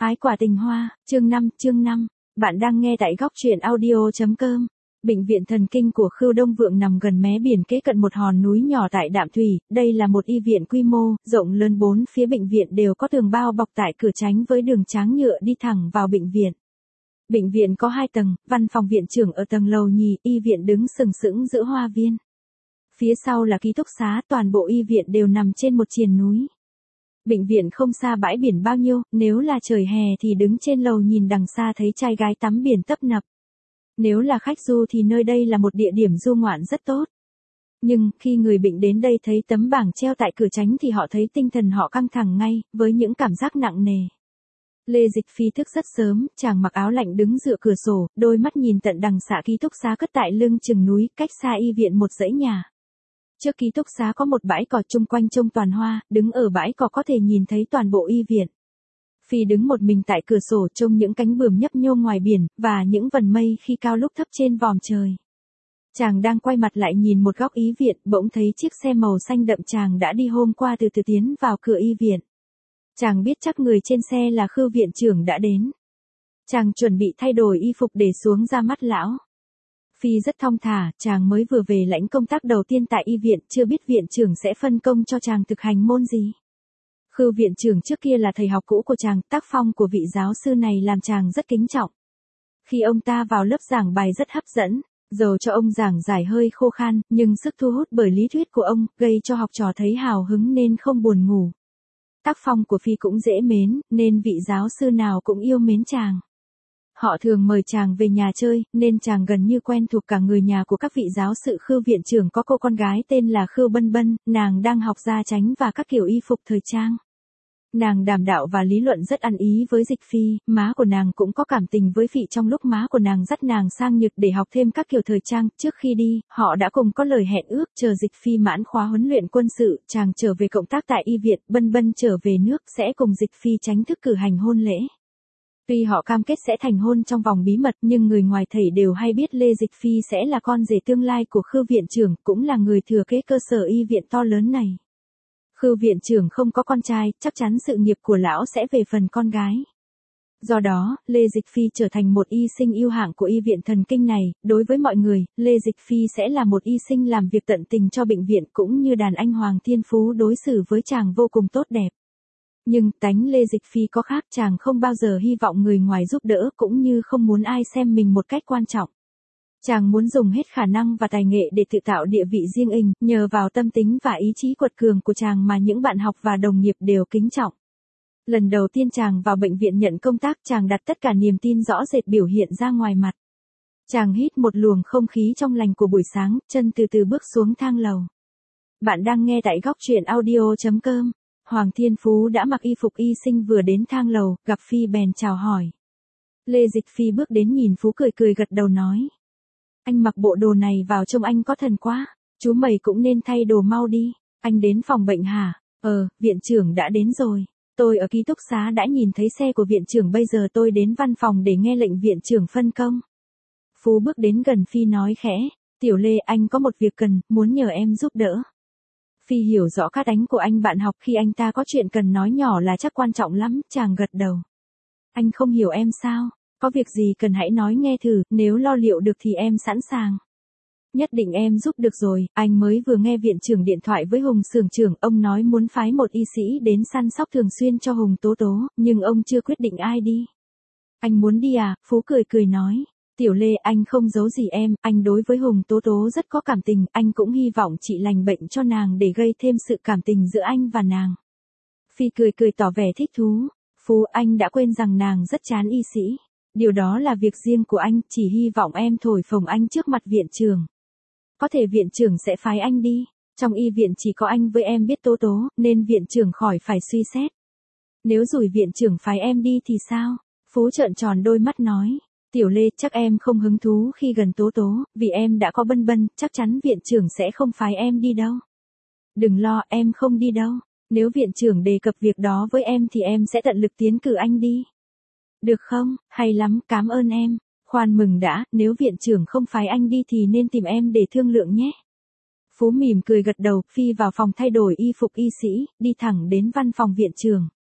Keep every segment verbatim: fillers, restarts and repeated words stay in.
Ái quả tình hoa, chương năm, chương năm. Bạn đang nghe tại góc truyện audio chấm com. Bệnh viện thần kinh của Khưu Đông Vượng nằm gần mé biển kế cận một hòn núi nhỏ tại Đạm Thủy. Đây là một y viện quy mô, rộng lớn, bốn phía bệnh viện đều có tường bao bọc tại cửa tránh với đường tráng nhựa đi thẳng vào bệnh viện. Bệnh viện có hai tầng, văn phòng viện trưởng ở tầng lầu nhì, y viện đứng sừng sững giữa hoa viên. Phía sau là ký túc xá, toàn bộ y viện đều nằm trên một triền núi. Bệnh viện không xa bãi biển bao nhiêu, nếu là trời hè thì đứng trên lầu nhìn đằng xa thấy trai gái tắm biển tấp nập. Nếu là khách du thì nơi đây là một địa điểm du ngoạn rất tốt. Nhưng, khi người bệnh đến đây thấy tấm bảng treo tại cửa tránh thì họ thấy tinh thần họ căng thẳng ngay, với những cảm giác nặng nề. Lê Dịch Phi thức rất sớm, chàng mặc áo lạnh đứng dựa cửa sổ, đôi mắt nhìn tận đằng xạ ký túc xá cất tại lưng chừng núi, cách xa y viện một dãy nhà. Trước ký túc xá có một bãi cỏ chung quanh trông toàn hoa, đứng ở bãi cỏ có thể nhìn thấy toàn bộ y viện. Phi đứng một mình tại cửa sổ trông những cánh bướm nhấp nhô ngoài biển, và những vần mây khi cao lúc thấp trên vòm trời. Chàng đang quay mặt lại nhìn một góc y viện, bỗng thấy chiếc xe màu xanh đậm chàng đã đi hôm qua từ từ tiến vào cửa y viện. Chàng biết chắc người trên xe là Khưu viện trưởng đã đến. Chàng chuẩn bị thay đổi y phục để xuống ra mắt lão. Phi rất thong thả, chàng mới vừa về lãnh công tác đầu tiên tại y viện, chưa biết viện trưởng sẽ phân công cho chàng thực hành môn gì. Khưu viện trưởng trước kia là thầy học cũ của chàng, tác phong của vị giáo sư này làm chàng rất kính trọng. Khi ông ta vào lớp giảng bài rất hấp dẫn, dầu cho ông giảng giải hơi khô khan, nhưng sức thu hút bởi lý thuyết của ông, gây cho học trò thấy hào hứng nên không buồn ngủ. Tác phong của Phi cũng dễ mến, nên vị giáo sư nào cũng yêu mến chàng. Họ thường mời chàng về nhà chơi, nên chàng gần như quen thuộc cả người nhà của các vị giáo sự. Khưu viện trưởng có cô con gái tên là Khưu Bân Bân, nàng đang học gia chánh và các kiểu y phục thời trang. Nàng đàm đạo và lý luận rất ăn ý với Dịch Phi, má của nàng cũng có cảm tình với Phị trong lúc má của nàng dắt nàng sang Nhật để học thêm các kiểu thời trang. Trước khi đi, họ đã cùng có lời hẹn ước chờ Dịch Phi mãn khóa huấn luyện quân sự, chàng trở về cộng tác tại y viện, Bân Bân trở về nước sẽ cùng Dịch Phi tránh thức cử hành hôn lễ. Tuy họ cam kết sẽ thành hôn trong vòng bí mật nhưng người ngoài thảy đều hay biết Lê Dịch Phi sẽ là con rể tương lai của Khưu viện trưởng, cũng là người thừa kế cơ sở y viện to lớn này. Khưu viện trưởng không có con trai, chắc chắn sự nghiệp của lão sẽ về phần con gái. Do đó, Lê Dịch Phi trở thành một y sinh ưu hạng của y viện thần kinh này. Đối với mọi người, Lê Dịch Phi sẽ là một y sinh làm việc tận tình cho bệnh viện, cũng như đàn anh Hoàng Thiên Phú đối xử với chàng vô cùng tốt đẹp. Nhưng tánh Lê Dịch Phi có khác, chàng không bao giờ hy vọng người ngoài giúp đỡ, cũng như không muốn ai xem mình một cách quan trọng. Chàng muốn dùng hết khả năng và tài nghệ để tự tạo địa vị riêng mình, nhờ vào tâm tính và ý chí quật cường của chàng mà những bạn học và đồng nghiệp đều kính trọng. Lần đầu tiên chàng vào bệnh viện nhận công tác, chàng đặt tất cả niềm tin rõ rệt biểu hiện ra ngoài mặt. Chàng hít một luồng không khí trong lành của buổi sáng, chân từ từ bước xuống thang lầu. Bạn đang nghe tại góc truyện audio chấm com. Hoàng Thiên Phú đã mặc y phục y sinh vừa đến thang lầu, gặp Phi bèn chào hỏi. Lê Dịch Phi bước đến nhìn Phú cười cười gật đầu nói. Anh mặc bộ đồ này vào trông anh có thần quá, chú mày cũng nên thay đồ mau đi. Anh đến phòng bệnh hả? Ờ, viện trưởng đã đến rồi. Tôi ở ký túc xá đã nhìn thấy xe của viện trưởng, bây giờ tôi đến văn phòng để nghe lệnh viện trưởng phân công. Phú bước đến gần Phi nói khẽ, Tiểu Lê, anh có một việc cần, muốn nhờ em giúp đỡ. Phi hiểu rõ cá tính của anh bạn học, khi anh ta có chuyện cần nói nhỏ là chắc quan trọng lắm, chàng gật đầu. Anh không hiểu em sao? Có việc gì cần hãy nói nghe thử, nếu lo liệu được thì em sẵn sàng. Nhất định em giúp được rồi, anh mới vừa nghe viện trưởng điện thoại với Hùng xưởng trưởng, ông nói muốn phái một y sĩ đến săn sóc thường xuyên cho Hùng Tố Tố, nhưng ông chưa quyết định ai đi. Anh muốn đi à? Phú cười cười nói. Tiểu Lê, anh không giấu gì em, anh đối với Hùng Tố Tố rất có cảm tình, anh cũng hy vọng chị lành bệnh cho nàng để gây thêm sự cảm tình giữa anh và nàng. Phi cười cười tỏ vẻ thích thú. Phú, anh đã quên rằng nàng rất chán y sĩ. Điều đó là việc riêng của anh, chỉ hy vọng em thổi phồng anh trước mặt viện trưởng. Có thể viện trưởng sẽ phái anh đi, trong y viện chỉ có anh với em biết Tố Tố, nên viện trưởng khỏi phải suy xét. Nếu rủi viện trưởng phái em đi thì sao? Phú trợn tròn đôi mắt nói. Tiểu Lê, chắc em không hứng thú khi gần Tố Tố, vì em đã có Bân Bân, chắc chắn viện trưởng sẽ không phái em đi đâu. Đừng lo, em không đi đâu. Nếu viện trưởng đề cập việc đó với em thì em sẽ tận lực tiến cử anh đi. Được không? Hay lắm, cảm ơn em. Khoan mừng đã, nếu viện trưởng không phái anh đi thì nên tìm em để thương lượng nhé. Phú mỉm cười gật đầu, Phi vào phòng thay đổi y phục y sĩ, đi thẳng đến văn phòng viện trưởng.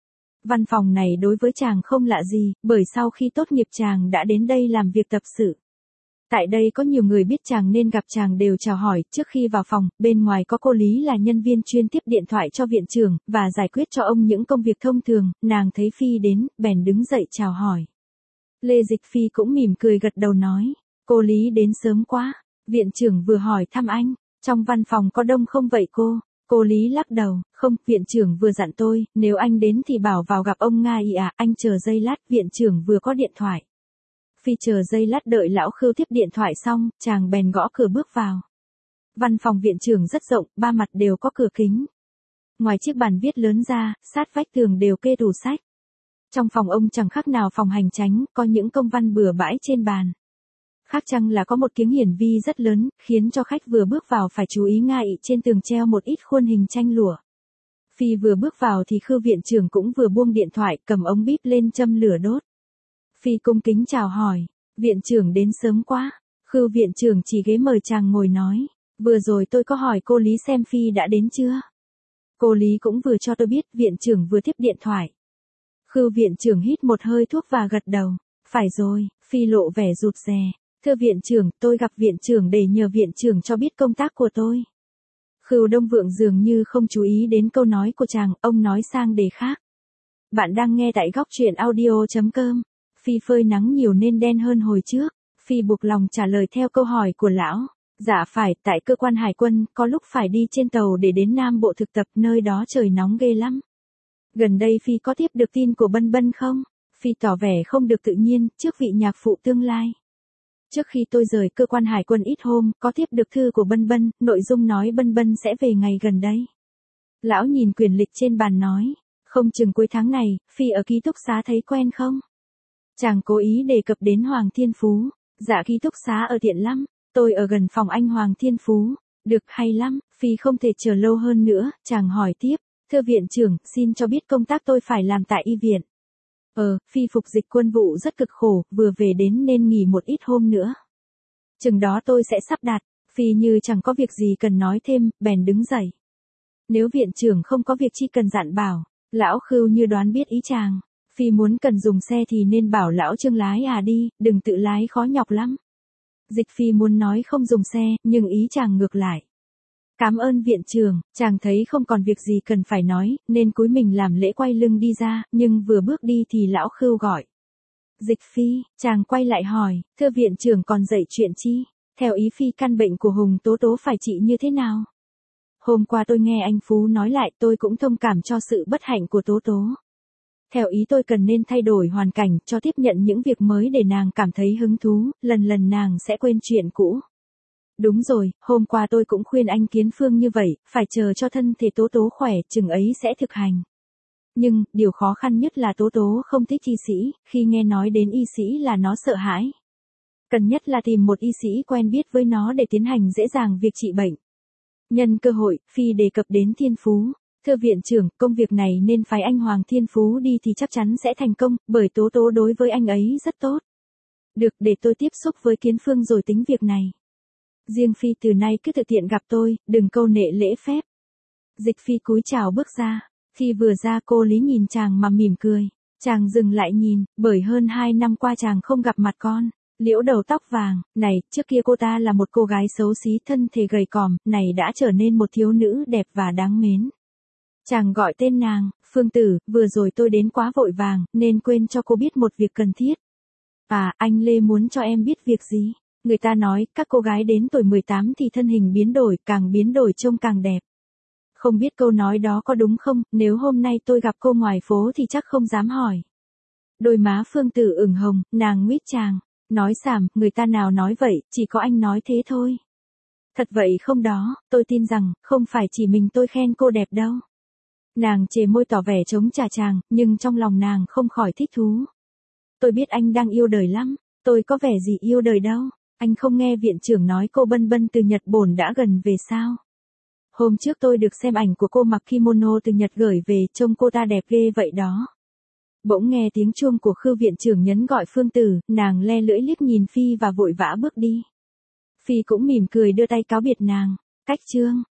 Văn phòng này đối với chàng không lạ gì, bởi sau khi tốt nghiệp chàng đã đến đây làm việc tập sự. Tại đây có nhiều người biết chàng nên gặp chàng đều chào hỏi, trước khi vào phòng, bên ngoài có cô Lý là nhân viên chuyên tiếp điện thoại cho viện trưởng, và giải quyết cho ông những công việc thông thường, nàng thấy Phi đến, bèn đứng dậy chào hỏi. Lê Dịch Phi cũng mỉm cười gật đầu nói, cô Lý đến sớm quá, viện trưởng vừa hỏi thăm anh, trong văn phòng có đông không vậy cô? Cô Lý lắc đầu, không, viện trưởng vừa dặn tôi, nếu anh đến thì bảo vào gặp ông Nga ý à, anh chờ giây lát, viện trưởng vừa có điện thoại. Phi chờ giây lát đợi lão Khưu tiếp điện thoại xong, chàng bèn gõ cửa bước vào. Văn phòng viện trưởng rất rộng, ba mặt đều có cửa kính. Ngoài chiếc bàn viết lớn ra, sát vách tường đều kê tủ sách. Trong phòng ông chẳng khác nào phòng hành chánh, có những công văn bừa bãi trên bàn. Khác chăng là có một kiếng hiển vi rất lớn, khiến cho khách vừa bước vào phải chú ý ngay trên tường treo một ít khuôn hình tranh lụa. Phi vừa bước vào thì Khưu viện trưởng cũng vừa buông điện thoại, cầm ống bíp lên châm lửa đốt. Phi cung kính chào hỏi, viện trưởng đến sớm quá. Khưu viện trưởng chỉ ghế mời chàng ngồi nói, vừa rồi tôi có hỏi cô Lý xem Phi đã đến chưa. Cô Lý cũng vừa cho tôi biết viện trưởng vừa tiếp điện thoại. Khưu viện trưởng hít một hơi thuốc và gật đầu, phải rồi. Phi lộ vẻ rụt rè, thưa viện trưởng, tôi gặp viện trưởng để nhờ viện trưởng cho biết công tác của tôi. Khưu Đông Vượng dường như không chú ý đến câu nói của chàng, ông nói sang đề khác. Bạn đang nghe tại góc truyện audio chấm com. Phi phơi nắng nhiều nên đen hơn hồi trước. Phi buộc lòng trả lời theo câu hỏi của lão. Dạ phải, tại cơ quan hải quân, có lúc phải đi trên tàu để đến Nam Bộ thực tập, nơi đó trời nóng ghê lắm. Gần đây Phi có tiếp được tin của Bân Bân không? Phi tỏ vẻ không được tự nhiên, trước vị nhạc phụ tương lai. Trước khi tôi rời cơ quan hải quân ít hôm, có tiếp được thư của Bân Bân, nội dung nói Bân Bân sẽ về ngày gần đây. Lão nhìn quyển lịch trên bàn nói, không chừng cuối tháng này, Phi ở ký túc xá thấy quen không? Chàng cố ý đề cập đến Hoàng Thiên Phú. Dạ ký túc xá ở tiện lắm, tôi ở gần phòng anh Hoàng Thiên Phú. Được, hay lắm. Phi không thể chờ lâu hơn nữa, chàng hỏi tiếp, thưa viện trưởng, xin cho biết công tác tôi phải làm tại y viện. Ờ, Phi phục dịch quân vụ rất cực khổ, vừa về đến nên nghỉ một ít hôm nữa. Chừng đó tôi sẽ sắp đặt. Phi như chẳng có việc gì cần nói thêm, bèn đứng dậy. Nếu viện trưởng không có việc chi cần dặn bảo. Lão Khưu như đoán biết ý chàng. Phi muốn cần dùng xe thì nên bảo lão Trương lái à đi, đừng tự lái khó nhọc lắm. Dịch Phi muốn nói không dùng xe, nhưng ý chàng ngược lại. Cảm ơn viện trưởng, chàng thấy không còn việc gì cần phải nói, nên cúi mình làm lễ quay lưng đi ra, nhưng vừa bước đi thì lão Khưu gọi. Dịch Phi, chàng quay lại hỏi, thưa viện trưởng còn dạy chuyện chi? Theo ý Phi căn bệnh của Hùng Tố Tố phải trị như thế nào? Hôm qua tôi nghe anh Phú nói lại, tôi cũng thông cảm cho sự bất hạnh của Tố Tố. Theo ý tôi cần nên thay đổi hoàn cảnh, cho tiếp nhận những việc mới để nàng cảm thấy hứng thú, lần lần nàng sẽ quên chuyện cũ. Đúng rồi, hôm qua tôi cũng khuyên anh Kiến Phương như vậy, phải chờ cho thân thể Tố Tố khỏe, chừng ấy sẽ thực hành. Nhưng, điều khó khăn nhất là Tố Tố không thích y sĩ, khi nghe nói đến y sĩ là nó sợ hãi. Cần nhất là tìm một y sĩ quen biết với nó để tiến hành dễ dàng việc trị bệnh. Nhân cơ hội, Phi đề cập đến Thiên Phú. Thưa viện trưởng, công việc này nên phái anh Hoàng Thiên Phú đi thì chắc chắn sẽ thành công, bởi Tố Tố đối với anh ấy rất tốt. Được, để tôi tiếp xúc với Kiến Phương rồi tính việc này. Riêng Phi từ nay cứ tự tiện gặp tôi, đừng câu nệ lễ phép. Dịch Phi cúi chào bước ra. Khi vừa ra cô Lý nhìn chàng mà mỉm cười. Chàng dừng lại nhìn, bởi hơn hai năm qua chàng không gặp mặt con. Liễu đầu tóc vàng, này, trước kia cô ta là một cô gái xấu xí thân thể gầy còm, này đã trở nên một thiếu nữ đẹp và đáng mến. Chàng gọi tên nàng, Phương Tử, vừa rồi tôi đến quá vội vàng, nên quên cho cô biết một việc cần thiết. À, anh Lê muốn cho em biết việc gì? Người ta nói, các cô gái đến tuổi mười tám thì thân hình biến đổi, càng biến đổi trông càng đẹp. Không biết câu nói đó có đúng không, nếu hôm nay tôi gặp cô ngoài phố thì chắc không dám hỏi. Đôi má Phương Tử ửng hồng, nàng nguyết chàng. Nói xàm, người ta nào nói vậy, chỉ có anh nói thế thôi. Thật vậy không đó, tôi tin rằng, không phải chỉ mình tôi khen cô đẹp đâu. Nàng chề môi tỏ vẻ chống trả chàng, nhưng trong lòng nàng không khỏi thích thú. Tôi biết anh đang yêu đời lắm, tôi có vẻ gì yêu đời đâu, anh không nghe viện trưởng nói cô Bân Bân từ Nhật Bổn đã gần về sao. Hôm trước tôi được xem ảnh của cô mặc kimono từ Nhật gửi về, trông cô ta đẹp ghê vậy đó. Bỗng nghe tiếng chuông của Khưu viện trưởng nhấn gọi Phương Tử, nàng le lưỡi liếc nhìn Phi và vội vã bước đi. Phi cũng mỉm cười đưa tay cáo biệt nàng. Cách chương